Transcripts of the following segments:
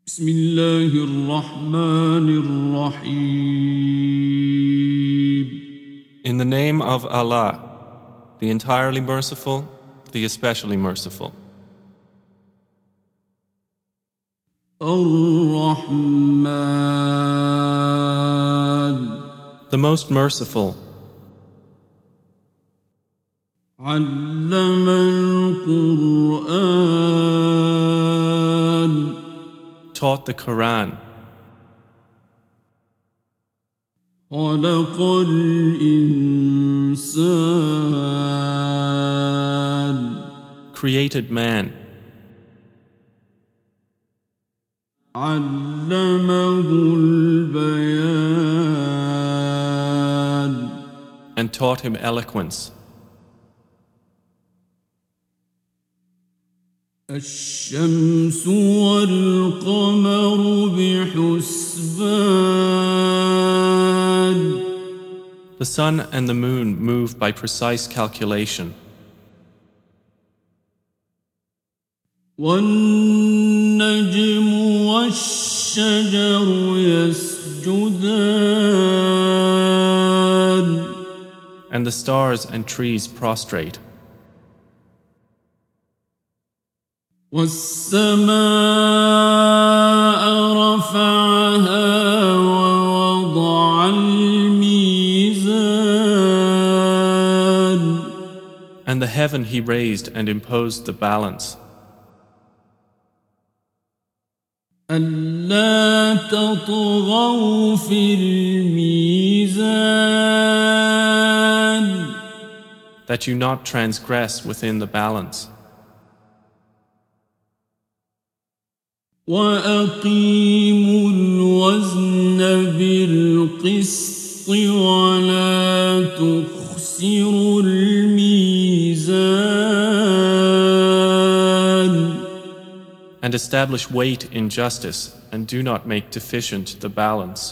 بسم الله الرحمن الرحيم. In the name of Allah, the entirely merciful, the especially merciful. الرحمن The most merciful, علم القرآن taught the Quran, خلق الإنسان created man, علمه البيان and taught him eloquence. الشمس والقمر بحسبان The sun and the moon move by precise calculation. والنجم والشجر يسجدان And the stars and trees prostrate. والسماء رفعها ووضع الميزان And the heaven he raised and imposed the balance. ألا تطغوا في الميزان That you not transgress within the balance. وأقيموا الوزن بالقسط ولا تخسروا الميزان And establish weight in justice, and do not make deficient the balance.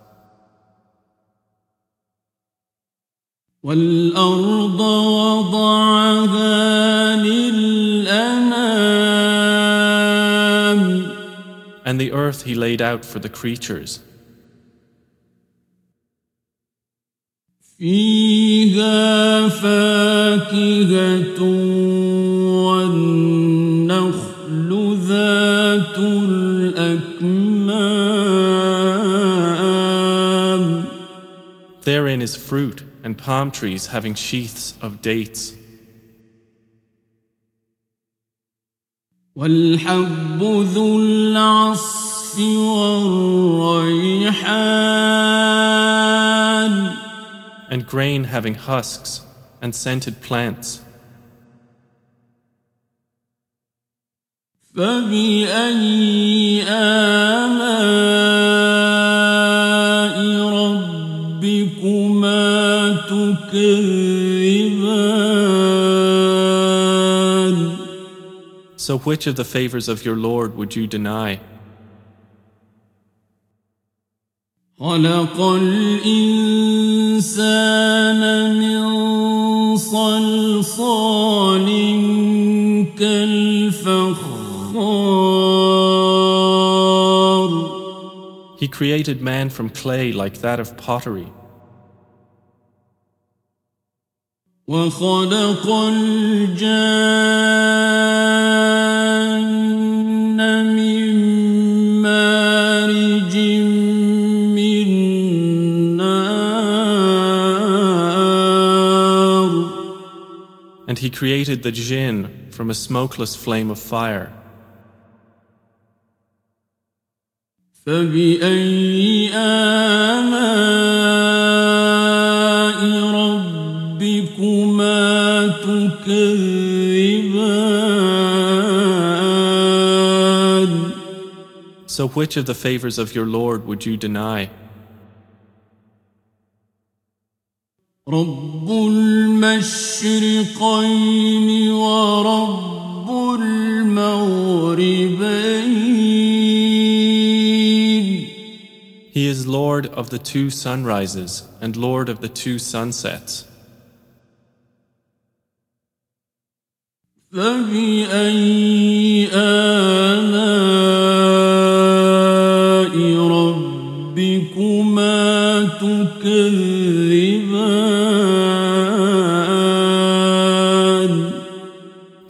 والأرض وضعها للأنام And the earth he laid out for the creatures. فيها فاكهة والنخل ذات الأكمام Therein is fruit and palm trees having sheaths of dates. والحب ذو العصف والريحان And grain having husks and scented plants. فبأي آلاء ربكما تكذبان So which of the favors of your Lord would you deny? خلق الإنسان من صلصال كالفخار He created man from clay like that of pottery. وخلق الجان من مارج من نار And he created the jinn from a smokeless flame of fire. فبأي آلاء ربكما تكذبان So which of the favors of your Lord would you deny? رب المشرقين ورب المغربين He is Lord of the two sunrises and Lord of the two sunsets. فبأي آلاء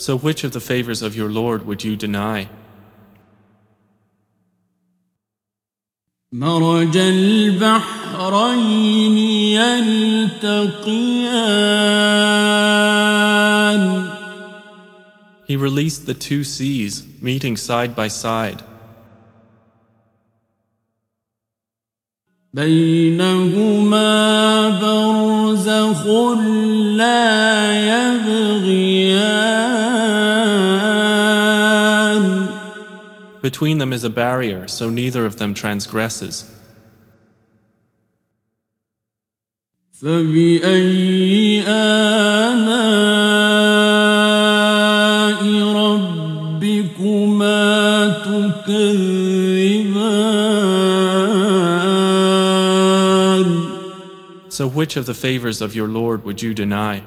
So which of the favors of your Lord would you deny? مرج البحرين يلتقيان He released the two seas, meeting side by side. بينهما برزخ لا يبغيان Between them is a barrier, so neither of them transgresses. فبأي آلاء ربكما تكذبان So which of the favors of your Lord would you deny?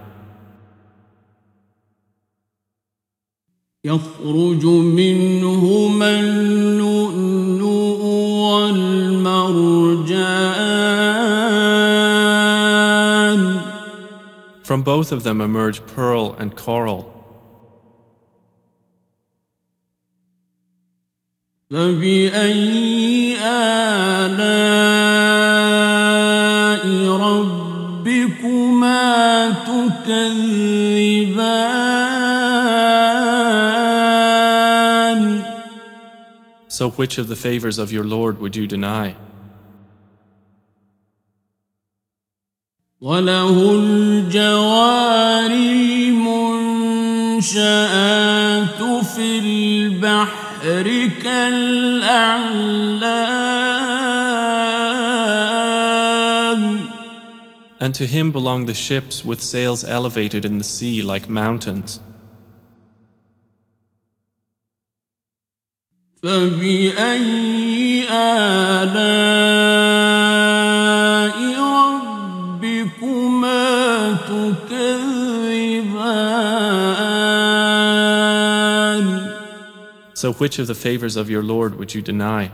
يخرج منهما اللؤلؤ والمرجان From both of them emerge pearl and coral. فبأي آلاء ربكما تكذبان So which of the favors of your Lord would you deny? وله الجوار المنشآت في البحر كالأعلام And to him belong the ships with sails elevated in the sea like mountains. فبأي آلاء ربكما تكذبان So which of the favors of your Lord would you deny?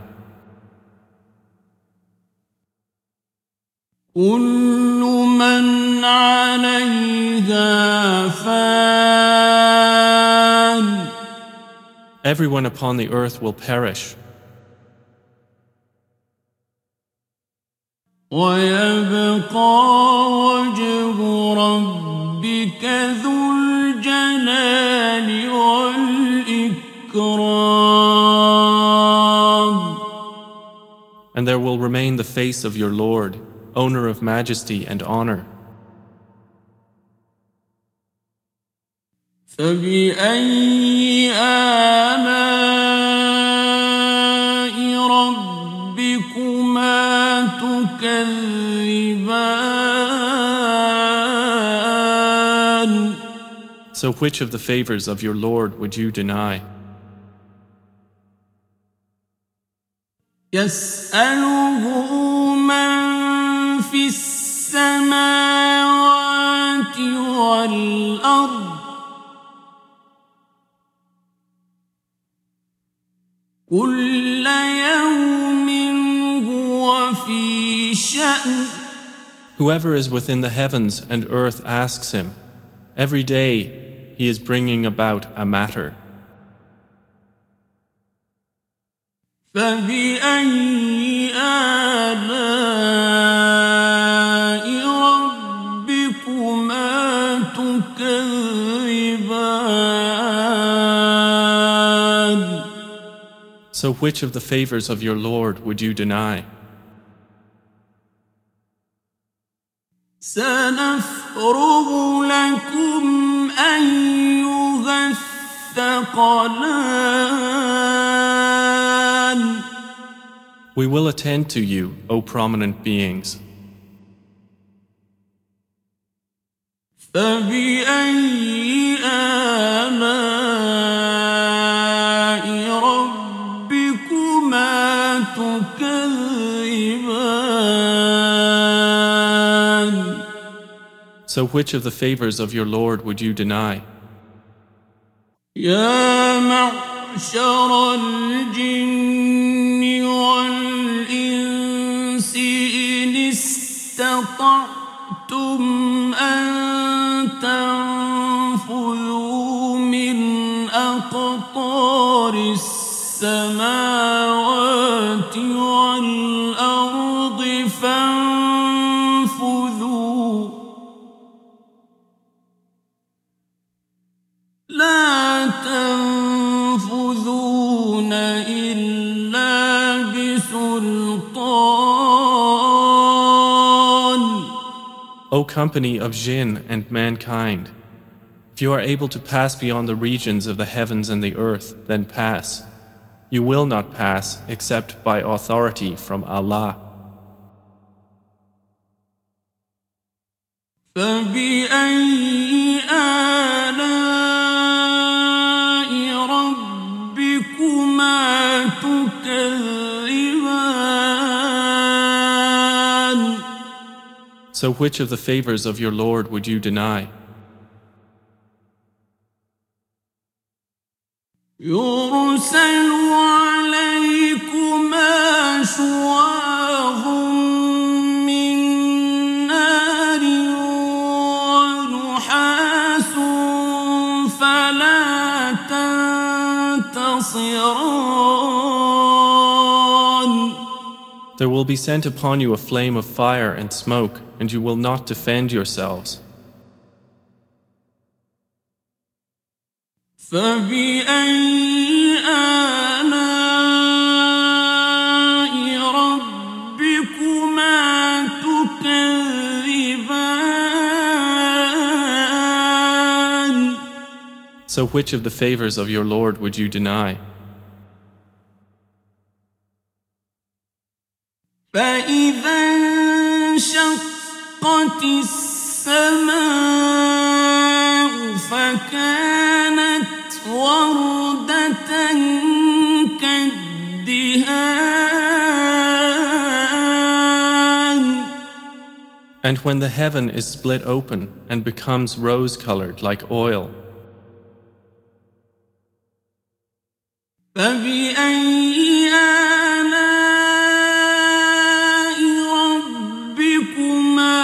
كل من عليها فان Everyone upon the earth will perish, ويبقى وجه ربك ذو الجلال والإكرام and there will remain the face of your Lord, owner of majesty and honor. فبأي آلاء ربكما تكذبان So which of the favors of your Lord would you deny? يسأله من في السماوات والأرض كل يوم هو في شأن Whoever is within the heavens and earth asks him. Every day he is bringing about a matter. فبأي آلاء ربكما تكذبان So which of the favors of your Lord would you deny? سنفرغ لكم أيها الثقلان We will attend to you, O prominent beings. فبأي آلاء ربكما تكذبان So which of the favors of your Lord would you deny? يا معشر الجن والإنس إن استطعتم أن تنفذوا من بسلطان. O company of jinn and mankind, if you are able to pass beyond the regions of the heavens and the earth, then pass. You will not pass except by authority from Allah. فبأي آلاء ربكما تكذبان. So which of the favors of your Lord would you deny? يرسل عليكما شواظ من نار ونحاس فلا تنتصران. There will be sent upon you a flame of fire and smoke, and you will not defend yourselves. فبأي آلاء ربكما تكذبان. So which of the favors of your Lord would you deny? فإذا انشقت السماء فكانت وردة كالدهان. And when the heaven is split open and becomes rose-colored like oil, فبأي آلاء ربكما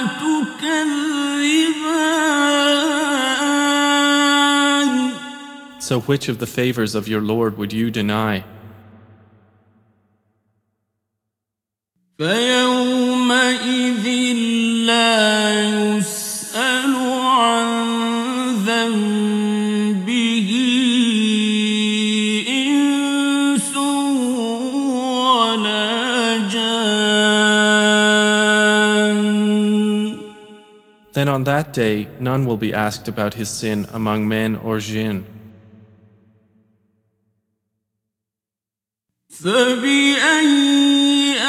تكذبان. so which of the favors of your Lord would you deny? فيومئذ لا يسأل عن ذنبه إنس ولا جان. Then on that day none will be asked about his sin among men or jinn. فبأي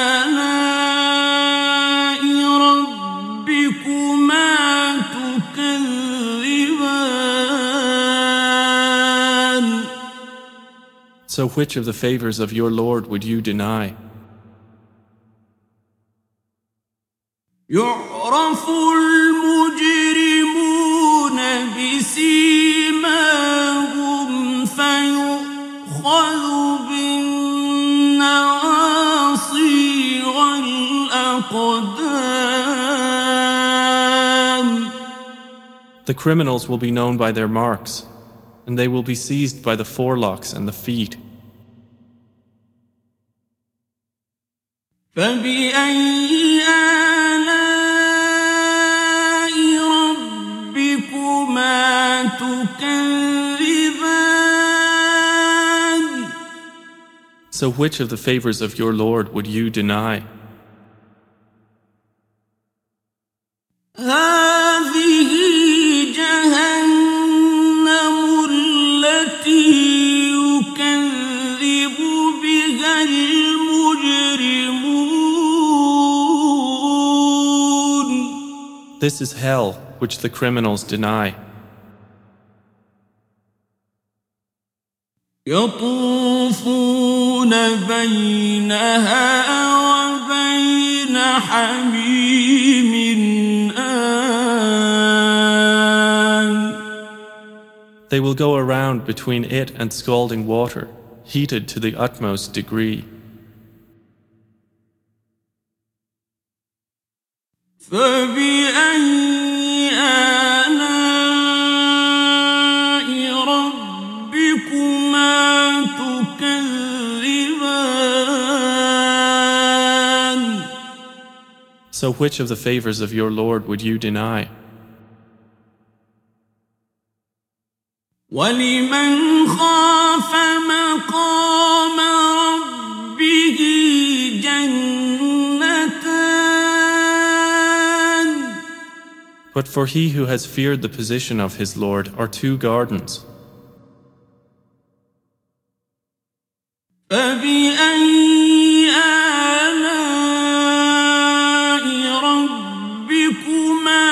آلاء ربكما تكذبان. So which of the favors of your Lord would you deny? يعرف المجرمون بسيماهم فيؤخذ بالنواصي والأقدام. The criminals will be known by their marks, and they will be seized by the forelocks and the feet. فبأي آلاء ربكما تكذبان. So which of the favors of your Lord would you deny? هذه جهنم التي يكذب بها المجرمون. This is hell, which the criminals deny. يطوفون بينها وبين حميم آن. They will go around between it and scalding water, heated to the utmost degree. فبأي آلاء ربكما تكذبان. So which of the favors of your Lord would you deny? ولمن خاف مقام ربه But for he who has feared the position of his Lord are two gardens. فبأي آلاء ربكما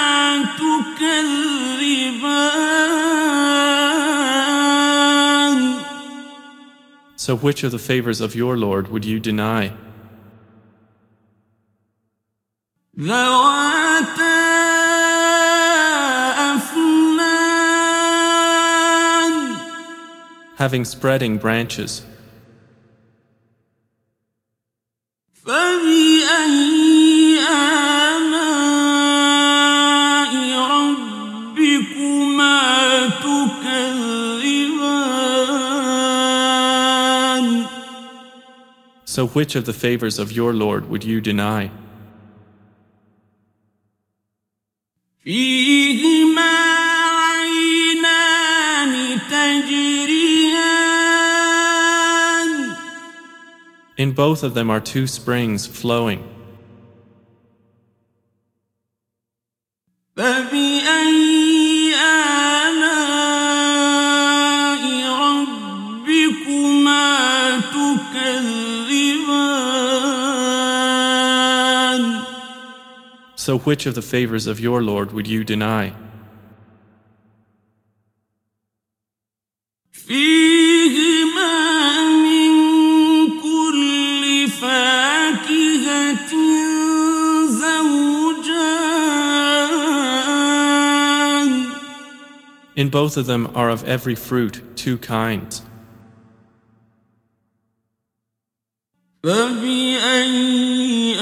تكذبان So which of the favors of your Lord would you deny? ذواتا أفنان Having spreading branches. فبأي آلاء ربكما تكذبان So which of the favors of your Lord would you deny? فيهما عينان تجريان In both of them are two springs flowing. فبأي آلاء ربكما تكذبان So which of the favors of your Lord would you deny? فيهما من كل فاكهة زوجان In both of them are of every fruit two kinds. فبأي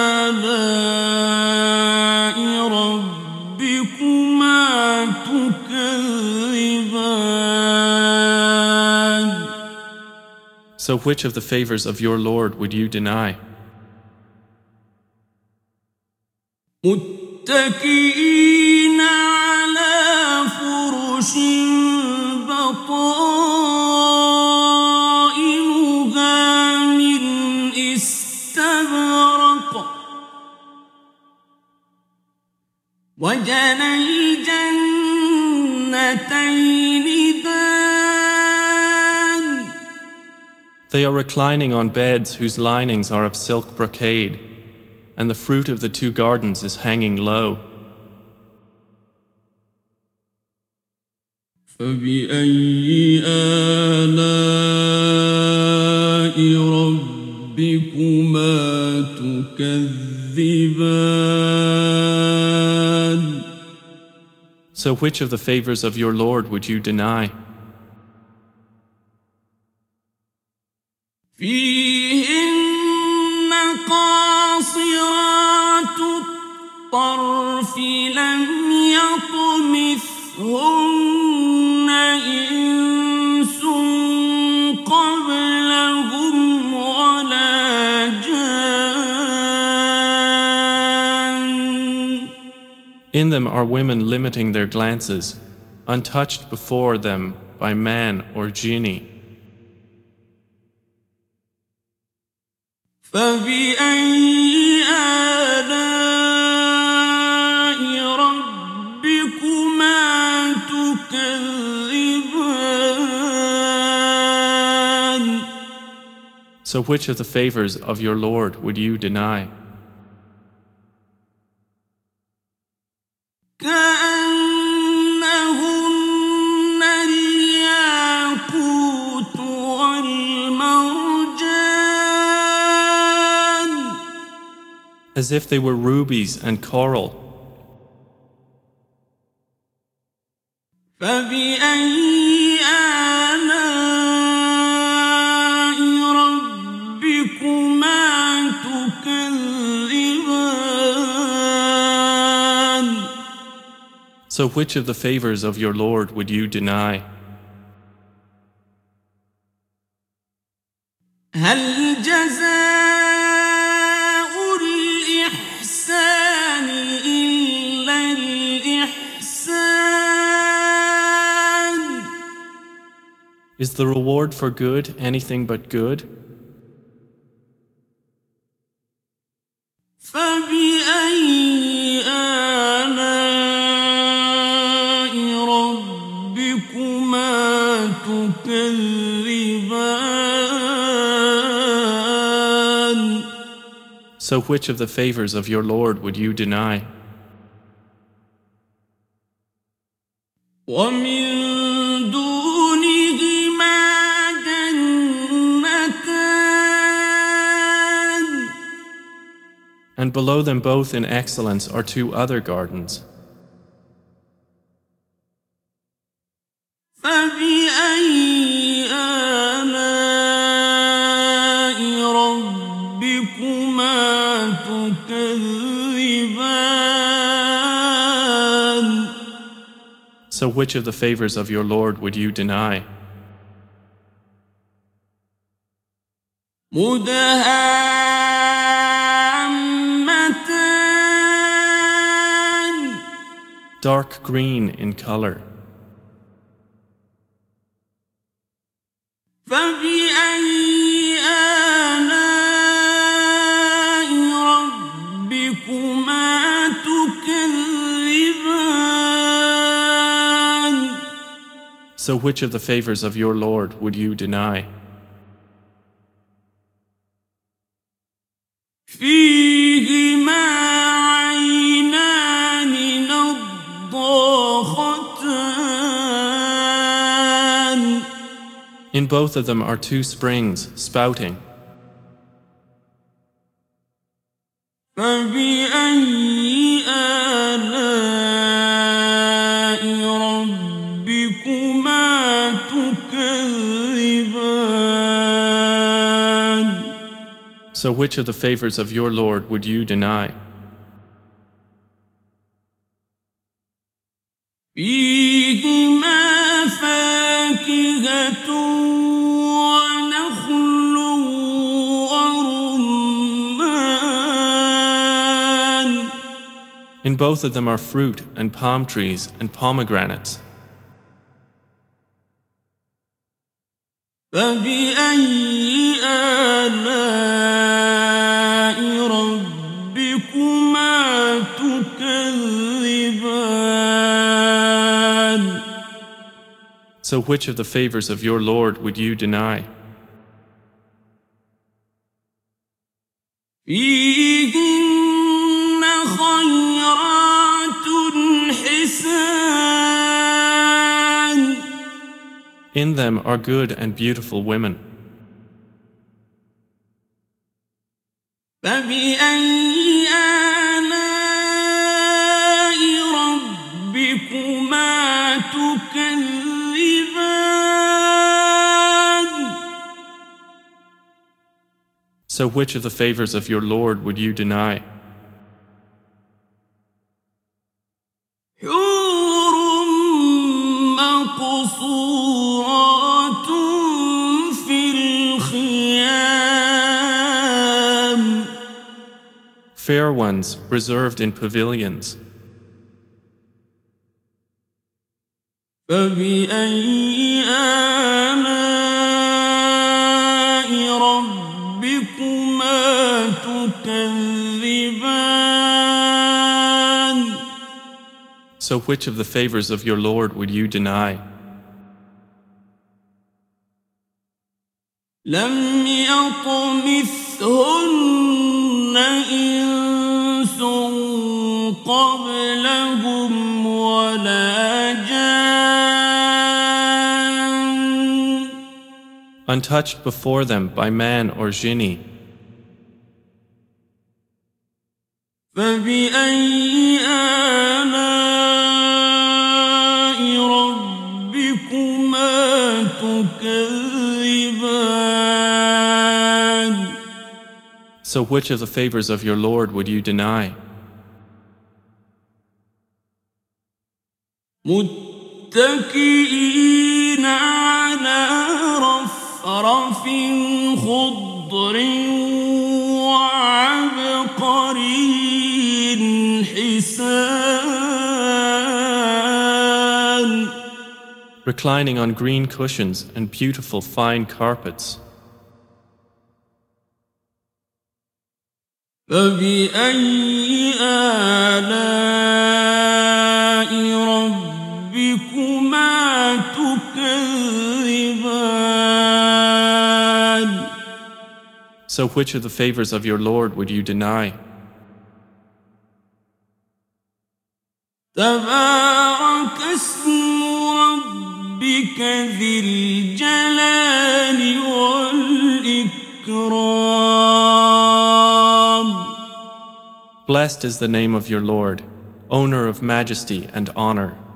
آلاء ربكما تكذبان So which of the favors of your Lord would you deny? متكئين على فرش بطائنها من استبرق وجنى الجنتين دان They are reclining on beds whose linings are of silk brocade, and the fruit of the two gardens is hanging low. فبأي آلاء ربكما تكذبان So which of the favors of your Lord would you deny? فيهن قاصرات الطرف لم يطمثهن إنس قبلهم ولا جان In them are women limiting their glances, untouched before them by man or genie. فبأي آلاء ربكما تكذبان So which of the favors of your Lord would you deny? كأنهن الياقوت والمرجان As if they were rubies and coral. فبأي آلاء ربكما تكذبان So which of the favors of your Lord would you deny? هل جزاء الإحسان إلا الإحسان Is the reward for good anything but good? فبأي آلاء So which of the favors of your Lord would you deny? ومن دونهما جنتان And below them both in excellence are two other gardens. فبأي آلاء ربكما تكذبان So which of the favors of your Lord would you deny? مدهامتان Dark green in color. فبأي آلاء ربكما تكذبان So which of the favors of your Lord would you deny? فيهما عينان نضاختان In both of them are two springs spouting. فبأي آلاء ربكما تكذبان So which of the favors of your Lord would you deny? فيهما فاكهة ونخل ورمان In both of them are fruit and palm trees and pomegranates. فبأي آلاء ربكما تكذبان So which of the favors of your Lord would you deny? فيهن خيرات حسان In them are good and beautiful women. فبأي آلاء ربكما تكذبان So which of the favors of your Lord would you deny? حور مقصورات في الخيام Fair ones reserved in pavilions. فبأي آلاء ربكما تكذبان So which of the favors of your Lord would you deny? لم يطمثهن إنس قبلهم ولا جان Untouched before them by man or genie. فبأي آلاء ربكما تكذبان So which of the favors of your Lord would you deny? متكئين على رفرف خضر وعبقري حسان Reclining on green cushions and beautiful fine carpets. فبأي آلاء ربكما تكذبان So which of the favors of your Lord would you deny? تبارك اسم ربك ذي الجلال والإكرام. Blessed is the name of your Lord, owner of majesty and honor.